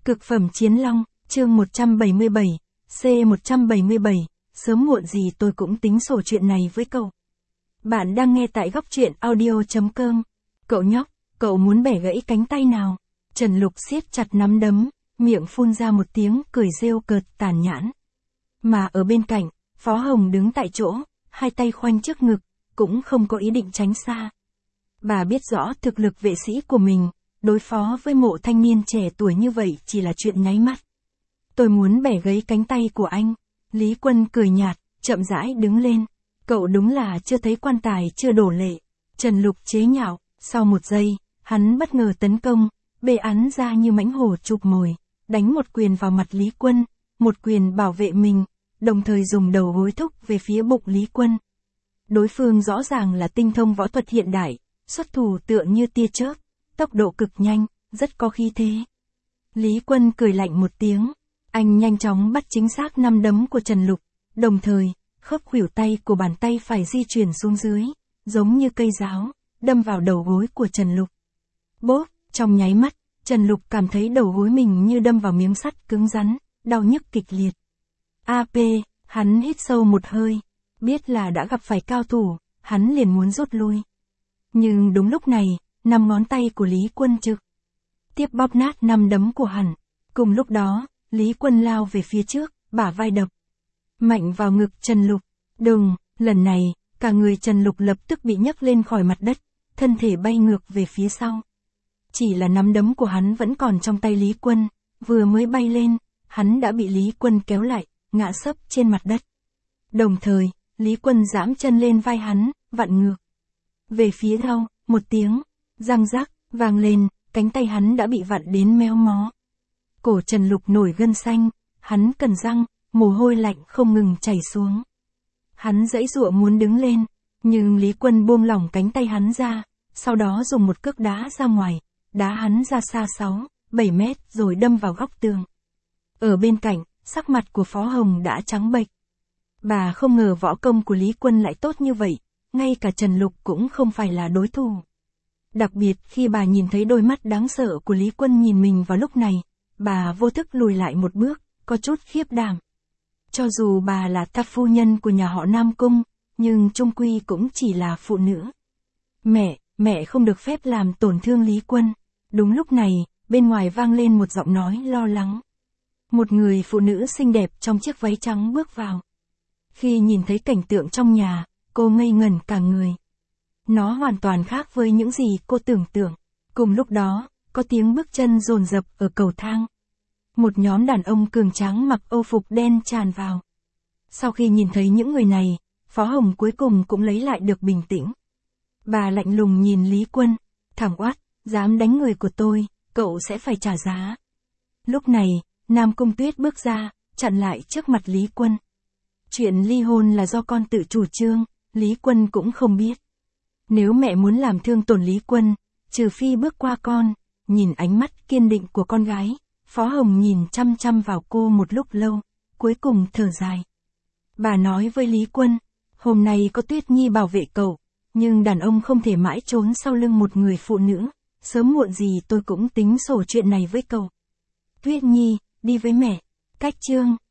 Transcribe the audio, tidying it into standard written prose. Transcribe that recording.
Cực phẩm chiến long, chương 177, C177, sớm muộn gì tôi cũng tính sổ chuyện này với cậu. Bạn đang nghe tại góc truyện audio.com. Cậu nhóc, cậu muốn bẻ gãy cánh tay nào? Trần Lục siết chặt nắm đấm, miệng phun ra một tiếng cười rêu cợt tàn nhẫn. Mà ở bên cạnh, Phó Hồng đứng tại chỗ, hai tay khoanh trước ngực, cũng không có ý định tránh xa. Bà biết rõ thực lực vệ sĩ của mình, đối phó với mộ thanh niên trẻ tuổi như vậy chỉ là chuyện nháy mắt. Tôi muốn bẻ gãy cánh tay của anh. Lý Quân cười nhạt, chậm rãi đứng lên. Cậu đúng là chưa thấy quan tài chưa đổ lệ. Trần Lục chế nhạo, sau một giây, hắn bất ngờ tấn công, bê án ra như mãnh hổ chụp mồi, đánh một quyền vào mặt Lý Quân, một quyền bảo vệ mình, đồng thời dùng đầu gối thúc về phía bụng Lý Quân. Đối phương rõ ràng là tinh thông võ thuật hiện đại, xuất thủ tựa như tia chớp, tốc độ cực nhanh, rất có khí thế. Lý Quân cười lạnh một tiếng, anh nhanh chóng bắt chính xác năm đấm của Trần Lục, đồng thời, khớp khuỷu tay của bàn tay phải di chuyển xuống dưới, giống như cây giáo, đâm vào đầu gối của Trần Lục. Bốp, trong nháy mắt, Trần Lục cảm thấy đầu gối mình như đâm vào miếng sắt cứng rắn, đau nhức kịch liệt. AP, hắn hít sâu một hơi, biết là đã gặp phải cao thủ, hắn liền muốn rút lui. Nhưng đúng lúc này, năm ngón tay của Lý Quân trực tiếp bóp nát năm đấm của hắn. Cùng lúc đó, Lý Quân lao về phía trước, bả vai đập mạnh vào ngực Trần Lục. Đùng, lần này, cả người Trần Lục lập tức bị nhấc lên khỏi mặt đất, thân thể bay ngược về phía sau. Chỉ là nắm đấm của hắn vẫn còn trong tay Lý Quân, vừa mới bay lên, hắn đã bị Lý Quân kéo lại, ngã sấp trên mặt đất. Đồng thời, Lý Quân giẫm chân lên vai hắn, vặn ngược về phía sau, một tiếng răng rắc vang lên, cánh tay hắn đã bị vặn đến méo mó. Cổ Trần Lục nổi gân xanh, hắn cắn răng, mồ hôi lạnh không ngừng chảy xuống. Hắn giãy giụa muốn đứng lên, nhưng Lý Quân buông lỏng cánh tay hắn ra, sau đó dùng một cước đá ra ngoài, đá hắn ra xa 6-7 mét rồi đâm vào góc tường. Ở bên cạnh, sắc mặt của Phó Hồng đã trắng bệch. Bà không ngờ võ công của Lý Quân lại tốt như vậy, ngay cả Trần Lục cũng không phải là đối thủ. Đặc biệt khi bà nhìn thấy đôi mắt đáng sợ của Lý Quân nhìn mình vào lúc này, bà vô thức lùi lại một bước, có chút khiếp đảm. Cho dù bà là tháp phu nhân của nhà họ Nam Cung, nhưng chung quy cũng chỉ là phụ nữ. Mẹ không được phép làm tổn thương Lý Quân. Đúng lúc này, bên ngoài vang lên một giọng nói lo lắng. Một người phụ nữ xinh đẹp trong chiếc váy trắng bước vào. Khi nhìn thấy cảnh tượng trong nhà, cô ngây ngẩn cả người. Nó hoàn toàn khác với những gì cô tưởng tượng. Cùng lúc đó, có tiếng bước chân dồn dập ở cầu thang. Một nhóm đàn ông cường tráng mặc âu phục đen tràn vào. Sau khi nhìn thấy những người này, Phó Hồng cuối cùng cũng lấy lại được bình tĩnh. Bà lạnh lùng nhìn Lý Quân, thẳng oát, dám đánh người của tôi, cậu sẽ phải trả giá. Lúc này, Nam Cung Tuyết bước ra, chặn lại trước mặt Lý Quân. Chuyện ly hôn là do con tự chủ trương, Lý Quân cũng không biết. Nếu mẹ muốn làm thương tổn Lý Quân, trừ phi bước qua con. Nhìn ánh mắt kiên định của con gái, Phó Hồng nhìn chăm chăm vào cô một lúc lâu, cuối cùng thở dài. Bà nói với Lý Quân, hôm nay có Tuyết Nhi bảo vệ cậu, nhưng đàn ông không thể mãi trốn sau lưng một người phụ nữ, sớm muộn gì tôi cũng tính sổ chuyện này với cậu. Tuyết Nhi, đi với mẹ. Cách chương